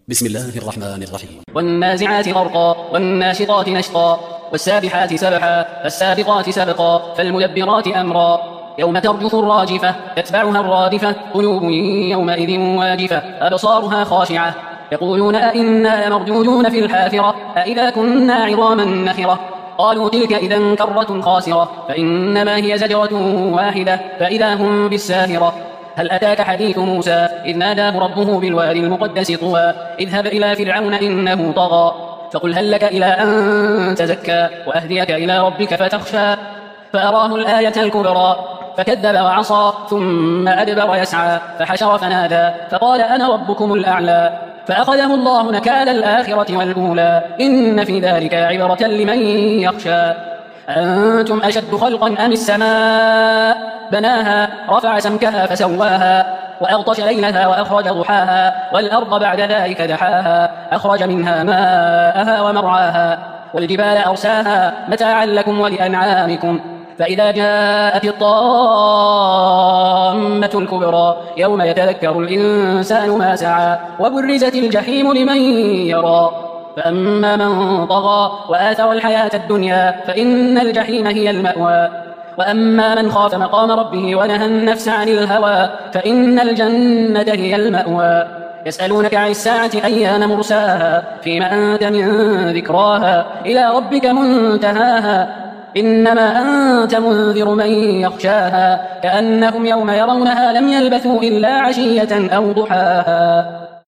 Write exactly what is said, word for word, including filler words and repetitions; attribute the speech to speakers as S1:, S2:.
S1: بسم الله الرحمن الرحيم.
S2: والنازعات غرقا والناشطات نشطا والسابحات سبحا فالسابقات سبقا فالمدبرات أمرا يوم ترجف الراجفة تتبعها الرادفة قلوب يومئذ واجفة أبصارها خاشعة يقولون أئنا لمردودون في الحافرة أئذا كنا عظاما نخرة قالوا تلك إذا كرة خاسرة فإنما هي زجرة واحدة فإذا هم بالساهرة هل أتاك حديث موسى إذ ناداه ربه بالوادي المقدس طوى اذهب إلى فرعون إنه طغى فقل هل لك إلى أن تزكى وأهديك إلى ربك فتخشى فأراه الآية الكبرى فكذب وعصى ثم أدبر يسعى فحشر فنادى فقال أنا ربكم الأعلى فأخذه الله نكال الآخرة والأولى إن في ذلك عبرة لمن يخشى أنتم أشد خلقا أم السماء بناها رفع سمكها فسواها وأغطش ليلها وأخرج ضحاها والأرض بعد ذلك دحاها أخرج منها ماءها ومرعاها والجبال أرساها متاعا لكم ولأنعامكم فإذا جاءت الطامة الكبرى يوم يتذكر الإنسان ما سعى وبرزت الجحيم لمن يرى فأما من طغى وآثر الحياة الدنيا فإن الجحيم هي المأوى وأما من خاف مقام ربه ونهى النفس عن الهوى فإن الجنة هي المأوى يسألونك عن الساعة أيان مرساها فيما أنت من ذكراها إلى ربك منتهاها إنما أنت منذر من يخشاها كأنهم يوم يرونها لم يلبثوا إلا عشية أو ضحاها.